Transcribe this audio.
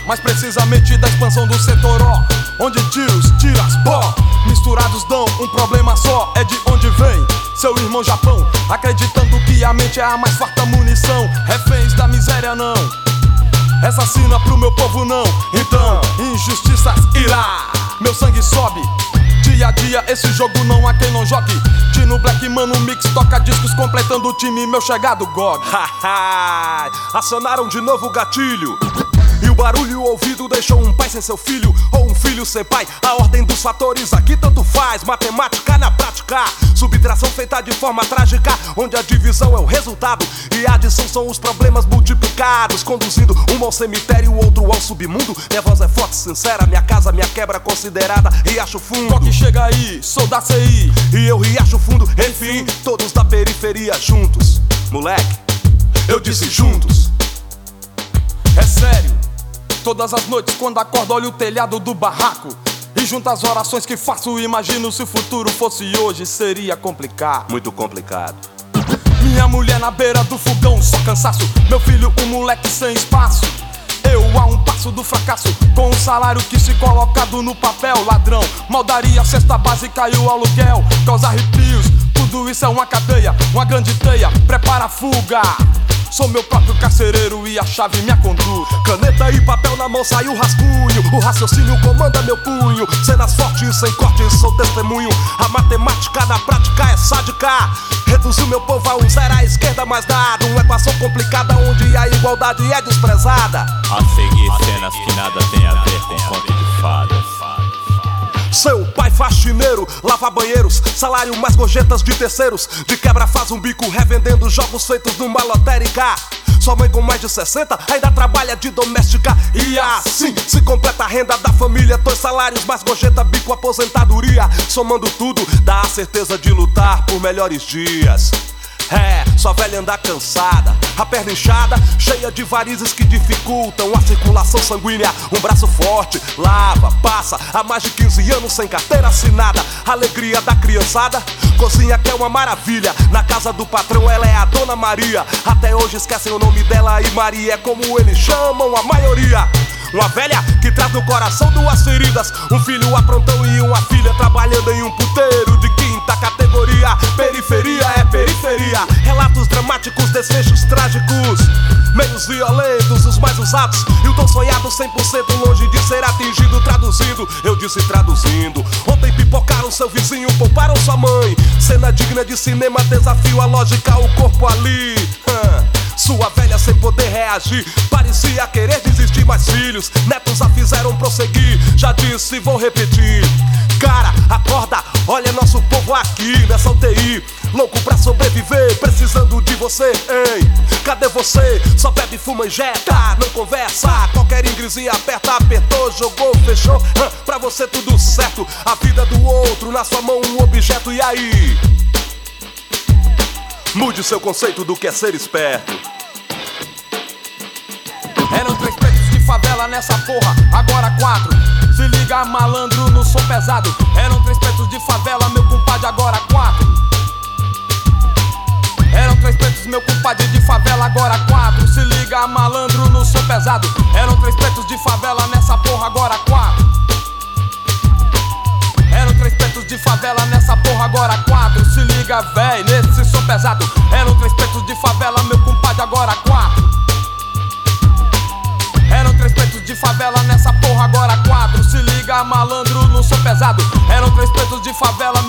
mais precisamente da expansão do setor O, onde tiros, tiras, pó, misturados dão um problema só. É de onde vem seu irmão Japão, acreditando que a mente é a mais farta munição. Reféns da miséria não, essa sina pro meu povo não. Então, injustiças irá, meu sangue sobe. Dia a dia esse jogo não há quem não jogue. Tino Black, mano, mix, toca discos completando o time, meu chegado GOG. Haha, acionaram de novo o gatilho. E o barulho ouvido deixou um pai sem seu filho, ou um filho sem pai. A ordem dos fatores aqui tanto faz. Matemática na prática, subtração feita de forma trágica, onde a divisão é o resultado e a adição são os problemas multiplicados, conduzindo um ao cemitério, o outro ao submundo. Minha voz é forte, sincera, minha casa, minha quebra considerada Riacho Fundo. GOG chega aí, sou da CI e eu Riacho Fundo, enfim, todos da periferia juntos. Moleque, eu disse juntos. É sério, todas as noites quando acordo olho o telhado do barraco e junto às orações que faço imagino se o futuro fosse hoje, seria complicado. Muito complicado. Minha mulher na beira do fogão, só cansaço. Meu filho um moleque sem espaço. Eu a um passo do fracasso, com um salário que se colocado no papel. Ladrão, maldaria, cesta básica e o aluguel causa arrepios, tudo isso é uma cadeia, uma grande teia, prepara a fuga. Sou meu próprio carcereiro e a chave minha conduta. Caneta e papel na mão sai o rascunho, o raciocínio comanda meu punho. Cenas fortes sem cortes, sou testemunho. A matemática na prática é sádica. Reduziu meu povo a um zero à esquerda mais nada. Uma equação complicada onde a igualdade é desprezada. A seguir cenas que nada tem a ver com conto de fadas. Seu pai faxineiro, lava banheiros, salário mais gorjetas de terceiros. De quebra faz um bico revendendo jogos feitos numa lotérica. Sua mãe com mais de 60 ainda trabalha de doméstica. E assim se completa a renda da família. 2 salários mais gorjeta, bico, aposentadoria. Somando tudo dá a certeza de lutar por melhores dias. É, sua velha anda cansada, a perna inchada, cheia de varizes que dificultam a circulação sanguínea. Um braço forte, lava, passa há mais de 15 anos sem carteira assinada. Alegria da criançada, cozinha que é uma maravilha. Na casa do patrão ela é a Dona Maria. Até hoje esquecem o nome dela e Maria é como eles chamam a maioria. Uma velha que traz no coração 2 feridas, um filho aprontão e uma filha trabalhando em um puteiro de 5ª categoria. Periferia é periferia, relatos dramáticos, desfechos trágicos, meios violentos, os mais usados e o tão sonhado 100% longe de ser atingido. Traduzindo, eu disse traduzindo. Ontem pipocaram seu vizinho, pouparam sua mãe. Cena digna de cinema, desafio a lógica, o corpo ali. Sua velha sem poder reagir, parecia querer desistir, mas filhos, netos a fizeram prosseguir. Já disse, vou repetir. Cara, acorda, olha nosso povo aqui nessa UTI, louco pra sobreviver, precisando de você, hein? Cadê você? Só bebe, fuma, injeta, não conversa. Qualquer ingresia aperta, apertou, jogou, fechou. Pra você tudo certo, a vida do outro, na sua mão um objeto, e aí? Mude seu conceito do que é ser esperto. Eram 3 pretos de favela nessa porra, agora 4. Se liga, malandro, no som pesado. Eram 3 pretos de favela, meu compadre, agora 4. Eram 3 pretos, meu compadre, de favela, agora 4. Se liga, malandro, no som pesado. Eram 3 pretos de favela nessa porra, agora 4. Eram 3 pretos de favela nessa porra, agora 4. Se liga, véi, nesse som pesado. Eram 3 pretos de favela, meu compadre, agora 4. Eram 3 pretos de favela nessa porra, agora 4. Se liga, malandro, no som pesado. Eram 3 pretos de favela,